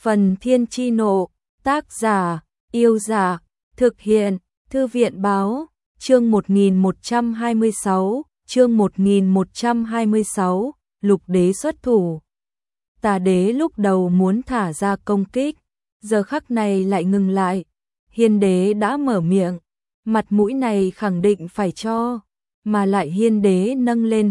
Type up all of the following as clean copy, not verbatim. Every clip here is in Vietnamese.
Phần Thiên Chi Nộ, tác giả, Yêu Giả, thực hiện, Thư viện Báo, chương 1126, Lục Đế xuất thủ. Tà Đế lúc đầu muốn thả ra công kích, giờ khắc này lại ngừng lại. Hiên Đế đã mở miệng, mặt mũi này khẳng định phải cho, mà lại Hiên Đế nâng lên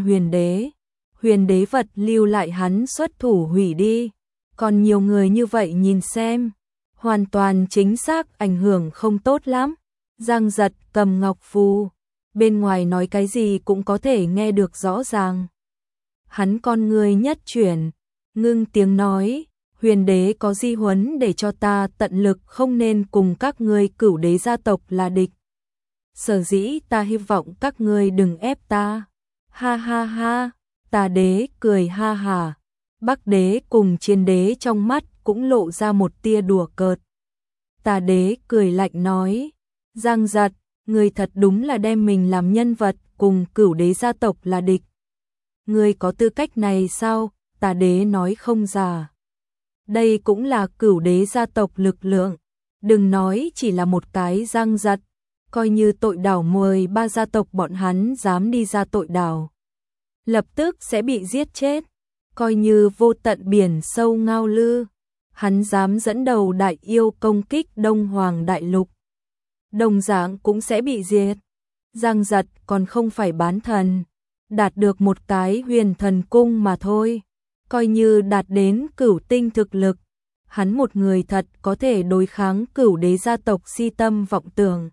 Huyền Đế vật lưu lại hắn xuất thủ hủy đi. Còn nhiều người như vậy nhìn xem, hoàn toàn chính xác ảnh hưởng không tốt lắm. Giang Giật cầm ngọc phù, bên ngoài nói cái gì cũng có thể nghe được rõ ràng. Hắn con người nhất chuyển, ngưng tiếng nói, Huyền Đế có di huấn để cho ta tận lực không nên cùng các ngươi Cửu Đế gia tộc là địch. Sở dĩ ta hy vọng các ngươi đừng ép ta. Ha ha ha, Tà Đế cười ha hà. Bắc Đế cùng Chiến Đế trong mắt cũng lộ ra một tia đùa cợt. Tà Đế cười lạnh nói, Giang Giật, người thật đúng là đem mình làm nhân vật cùng Cửu Đế gia tộc là địch. Người có tư cách này sao? Tà Đế nói không giả. Đây cũng là Cửu Đế gia tộc lực lượng. Đừng nói chỉ là một cái Giang Giật, coi như tội đảo 13 gia tộc bọn hắn dám đi ra tội đảo, lập tức sẽ bị giết chết. Coi như vô tận biển sâu Ngao Lư, hắn dám dẫn đầu đại yêu công kích Đông Hoàng đại lục, đồng dạng cũng sẽ bị diệt. Giang Giật còn không phải bán thần, đạt được một cái huyền thần cung mà thôi. Coi như đạt đến cửu tinh thực lực, hắn một người thật có thể đối kháng Cửu Đế gia tộc si tâm vọng tưởng.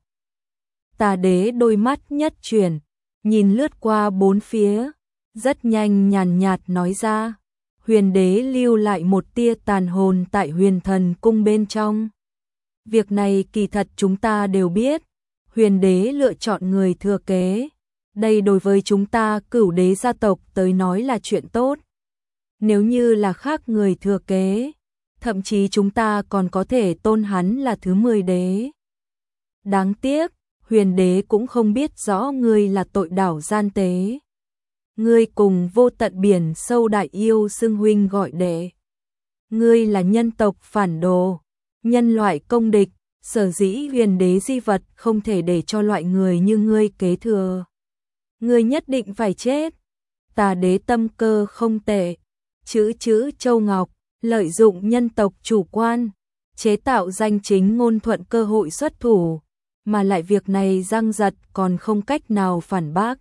Tà Đế đôi mắt nhất chuyển, nhìn lướt qua bốn phía, rất nhanh nhàn nhạt nói ra, Huyền Đế lưu lại một tia tàn hồn tại huyền thần cung bên trong. Việc này kỳ thật chúng ta đều biết, Huyền Đế lựa chọn người thừa kế. Đây đối với chúng ta Cửu Đế gia tộc tới nói là chuyện tốt. Nếu như là khác người thừa kế, thậm chí chúng ta còn có thể tôn hắn là thứ 10 đế. Đáng tiếc, Huyền Đế cũng không biết rõ ngươi là tội đảo gian tế. Ngươi cùng vô tận biển sâu đại yêu xưng huynh gọi đệ. Ngươi là nhân tộc phản đồ, nhân loại công địch, sở dĩ Huyền Đế di vật không thể để cho loại người như ngươi kế thừa. Ngươi nhất định phải chết. Tà Đế tâm cơ không tệ, chữ Châu Ngọc, lợi dụng nhân tộc chủ quan, chế tạo danh chính ngôn thuận cơ hội xuất thủ, mà lại việc này Giang Giật còn không cách nào phản bác.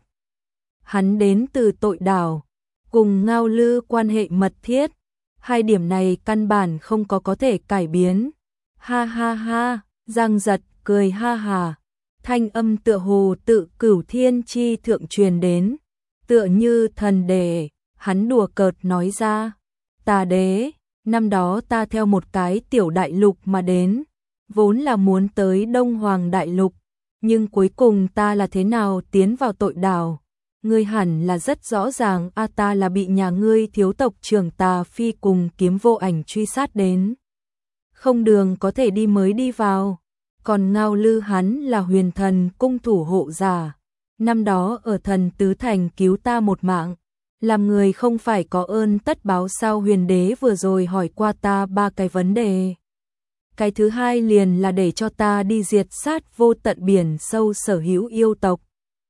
Hắn đến từ tội đảo, cùng Ngao Lư quan hệ mật thiết, hai điểm này căn bản không có thể cải biến. Ha ha ha, Giang Giật cười ha hà, thanh âm tựa hồ tự Cửu Thiên chi thượng truyền đến, tựa như thần đề. Hắn đùa cợt nói ra, Tà Đế, năm đó ta theo một cái tiểu đại lục mà đến, vốn là muốn tới Đông Hoàng đại lục, nhưng cuối cùng ta là thế nào tiến vào tội đảo. Ngươi hẳn là rất rõ ràng, ta là bị nhà ngươi thiếu tộc trưởng Tà Phi cùng Kiếm Vô Ảnh truy sát đến. Không đường có thể đi mới đi vào. Còn Ngao Lư hắn là huyền thần cung thủ hộ giả. Năm đó ở thần tứ thành cứu ta một mạng. Làm người không phải có ơn tất báo sao? Huyền Đế vừa rồi hỏi qua ta 3 cái vấn đề. Cái thứ hai liền là để cho ta đi diệt sát vô tận biển sâu sở hữu yêu tộc.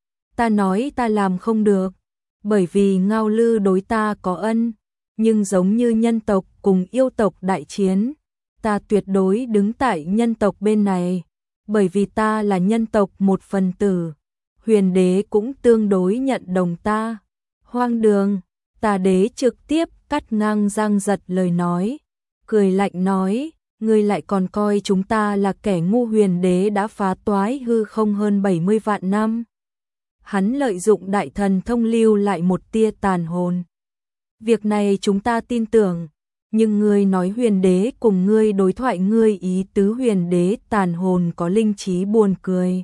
Ta nói ta làm không được, bởi vì Ngao Lư đối ta có ân, nhưng giống như nhân tộc cùng yêu tộc đại chiến, ta tuyệt đối đứng tại nhân tộc bên này, bởi vì ta là nhân tộc một phần tử. Huyền Đế cũng tương đối nhận đồng ta. Hoang đường, Tà Đế trực tiếp cắt ngang Giang Giật lời nói, cười lạnh nói, ngươi lại còn coi chúng ta là kẻ ngu. Huyền Đế đã phá toái hư không hơn 70 vạn năm. Hắn lợi dụng đại thần thông lưu lại một tia tàn hồn. Việc này chúng ta tin tưởng, nhưng ngươi nói Huyền Đế cùng ngươi đối thoại, ngươi ý tứ Huyền Đế tàn hồn có linh trí, buồn cười.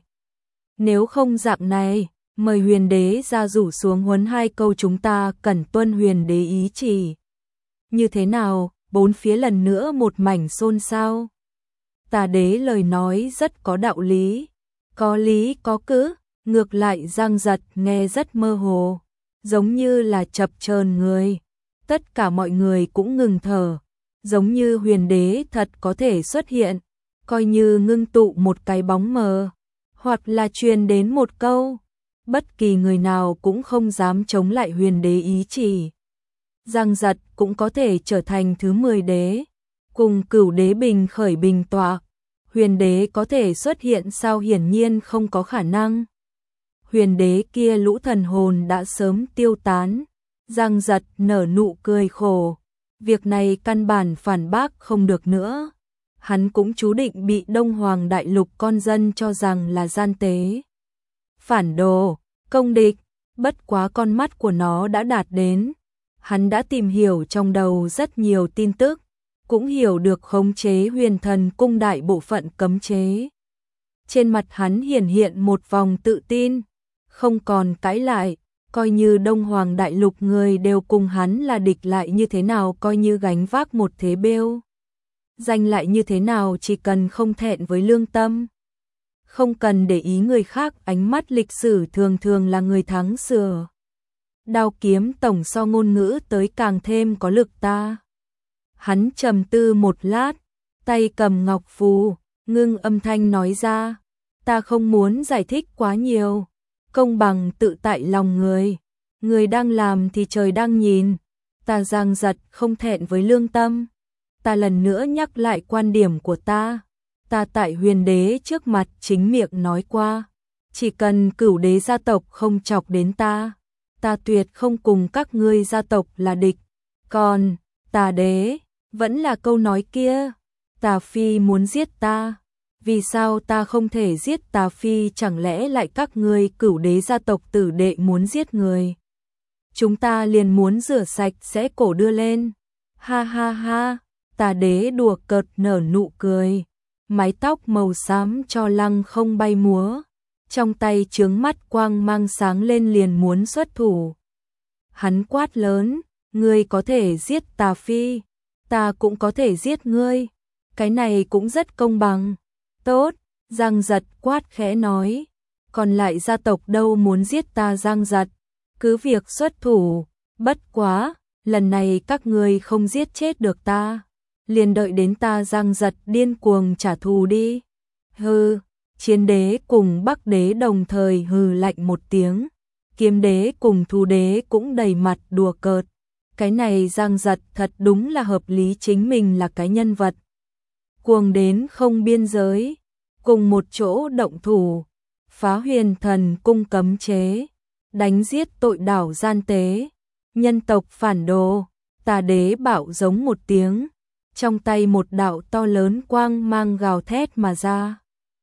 Nếu không dạng này, mời Huyền Đế ra rủ xuống huấn 2 câu, chúng ta cần tuân Huyền Đế ý chỉ. Như thế nào? Bốn phía lần nữa một mảnh xôn xao. Tà Đế lời nói rất có đạo lý, có lý có cứ. Ngược lại Giang Giật nghe rất mơ hồ, giống như là chập chờn người. Tất cả mọi người cũng ngừng thở. giống như huyền đế thật có thể xuất hiện, coi như ngưng tụ một cái bóng mờ, hoặc là truyền đến một câu, bất kỳ người nào cũng không dám chống lại huyền đế ý chỉ. Giang Giật cũng có thể trở thành thứ 10 đế, cùng Cửu đế bình khởi bình tọa. Huyền đế có thể xuất hiện sao? Hiển nhiên không có khả năng. Huyền đế kia lũ thần hồn đã sớm tiêu tán. Giang Giật nở nụ cười khổ. Việc này căn bản phản bác không được nữa. Hắn cũng chú định bị Đông Hoàng Đại Lục con dân cho rằng là gian tế, phản đồ, công địch. Bất quá con mắt của nó đã đạt đến. Hắn đã tìm hiểu trong đầu rất nhiều tin tức, cũng hiểu được khống chế Huyền Thần Cung đại bộ phận cấm chế. Trên mặt hắn hiển hiện một vòng tự tin, không còn cãi lại, coi như Đông Hoàng Đại Lục người đều cùng hắn là địch lại như thế nào, coi như gánh vác một thế bêu danh lại như thế nào, chỉ cần không thẹn với lương tâm, không cần để ý người khác, ánh mắt lịch sử thường thường là người thắng sửa. Đao kiếm tổng so ngôn ngữ tới càng thêm có lực ta. Hắn trầm tư một lát, tay cầm ngọc phù, ngưng âm thanh nói ra, ta không muốn giải thích quá nhiều, công bằng tự tại lòng người, người đang làm thì trời đang nhìn, ta Giang Giật không thẹn với lương tâm, ta lần nữa nhắc lại quan điểm của ta tại huyền đế trước mặt chính miệng nói qua, chỉ cần Cửu đế gia tộc không chọc đến ta tuyệt không cùng các ngươi gia tộc là địch. Còn Tà đế, vẫn là câu nói kia, Tà phi muốn giết ta, vì sao ta không thể giết Tà phi? Chẳng lẽ lại các ngươi Cửu đế gia tộc tử đệ muốn giết người, chúng ta liền muốn rửa sạch sẽ cổ đưa lên. Ha ha ha, Tà đế đùa cợt nở nụ cười, mái tóc màu xám cho lăng không bay múa, trong tay chướng mắt quang mang sáng lên, liền muốn xuất thủ. Hắn quát lớn, ngươi có thể giết Tà phi, ta cũng có thể giết ngươi, cái này cũng rất công bằng. Tốt, Giang Giật quát khẽ nói, còn lại gia tộc đâu muốn giết ta? Giang Giật cứ việc xuất thủ, bất quá, lần này các ngươi không giết chết được ta, liền đợi đến ta Giang Giật điên cuồng trả thù đi. Hừ. Chiến đế cùng Bắc đế đồng thời hừ lạnh một tiếng, Kiếm đế cùng Thu đế cũng đầy mặt đùa cợt. Cái này Giang Giật thật đúng là hợp lý, chính mình là cái nhân vật cuồng đến không biên giới, cùng một chỗ động thủ, phá Huyền Thần Cung cấm chế, đánh giết tội đảo gian tế, nhân tộc phản đồ. Tà đế bạo giống một tiếng, trong tay một đạo to lớn quang mang gào thét mà ra.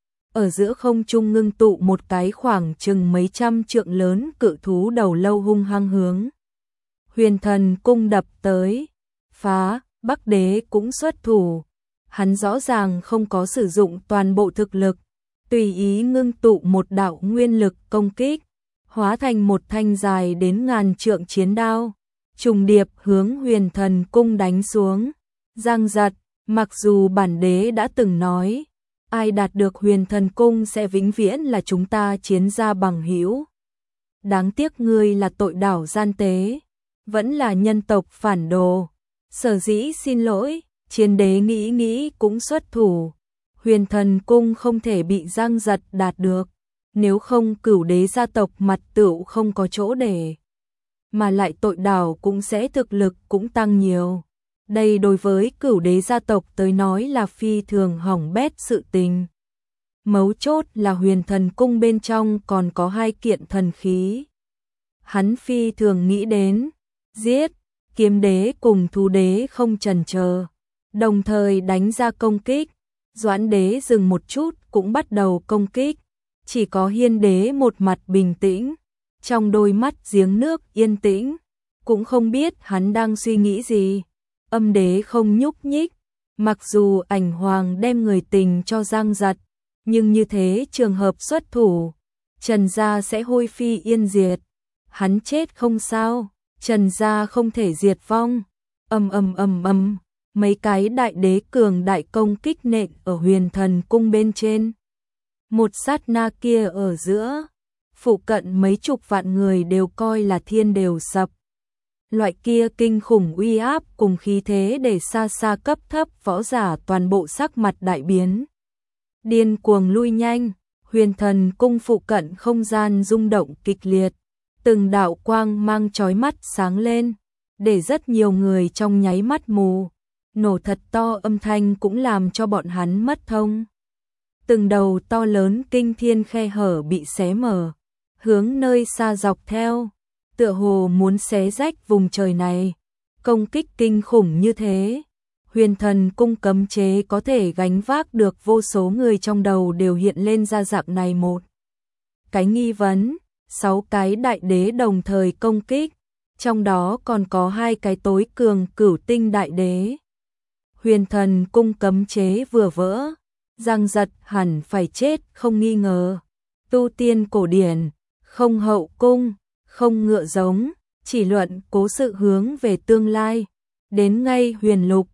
Ở giữa không trung ngưng tụ một cái khoảng chừng mấy trăm trượng lớn cự thú đầu lâu hung hăng hướng Huyền Thần Cung đập tới. Phá, Bắc đế cũng xuất thủ. Hắn rõ ràng không có sử dụng toàn bộ thực lực, tùy ý ngưng tụ một đạo nguyên lực công kích, hóa thành một thanh dài đến ngàn trượng chiến đao, trùng điệp hướng Huyền Thần Cung đánh xuống. Giang Giật, mặc dù bản đế đã từng nói, ai đạt được Huyền Thần Cung sẽ vĩnh viễn là chúng ta chiến gia bằng hữu. Đáng tiếc ngươi là tội đảo gian tế, vẫn là nhân tộc phản đồ. Sở dĩ xin lỗi, Chiến đế nghĩ cũng xuất thủ. Huyền Thần Cung không thể bị Giang Giật đạt được, nếu không Cửu đế gia tộc mặt tựu không có chỗ để. Mà lại tội đảo cũng sẽ thực lực cũng tăng nhiều. Đây đối với Cửu đế gia tộc tới nói là phi thường hỏng bét sự tình. Mấu chốt là Huyền Thần Cung bên trong còn có 2 kiện thần khí. Hắn phi thường nghĩ đến, giết, Kiếm đế cùng Thu đế không chần chờ, đồng thời đánh ra công kích. Doãn đế dừng một chút cũng bắt đầu công kích. Chỉ có Hiên đế một mặt bình tĩnh, trong đôi mắt giếng nước yên tĩnh, cũng không biết hắn đang suy nghĩ gì. Âm đế không nhúc nhích, mặc dù Ảnh Hoàng đem người tình cho Giang Giật, nhưng như thế trường hợp xuất thủ, Trần gia sẽ hôi phi yên diệt. Hắn chết không sao, Trần gia không thể diệt vong. Mấy cái đại đế cường đại công kích nện ở Huyền Thần Cung bên trên. Một sát na kia ở giữa, phụ cận mấy chục vạn người đều coi là thiên đều sập. Loại kia kinh khủng uy áp cùng khí thế để xa xa cấp thấp võ giả toàn bộ sắc mặt đại biến. Điên cuồng lui nhanh, Huyền Thần Cung phụ cận không gian rung động kịch liệt, từng đạo quang mang chói mắt sáng lên, để rất nhiều người trong nháy mắt mù. Nổ thật to âm thanh cũng làm cho bọn hắn mất thông. Từng đầu to lớn kinh thiên khe hở bị xé mở, hướng nơi xa dọc theo, tựa hồ muốn xé rách vùng trời này. Công kích kinh khủng như thế, Huyền Thần Cung cấm chế có thể gánh vác được, vô số người trong đầu đều hiện lên ra dạng này một cái nghi vấn. 6 cái đại đế đồng thời công kích, trong đó còn có 2 cái tối cường cửu tinh đại đế. Huyền Thần Cung cấm chế vừa vỡ, Giang Giật hẳn phải chết không nghi ngờ. Tu tiên cổ điển, không hậu cung, không ngựa giống, chỉ luận cố sự hướng về tương lai. Đến ngay huyền lục,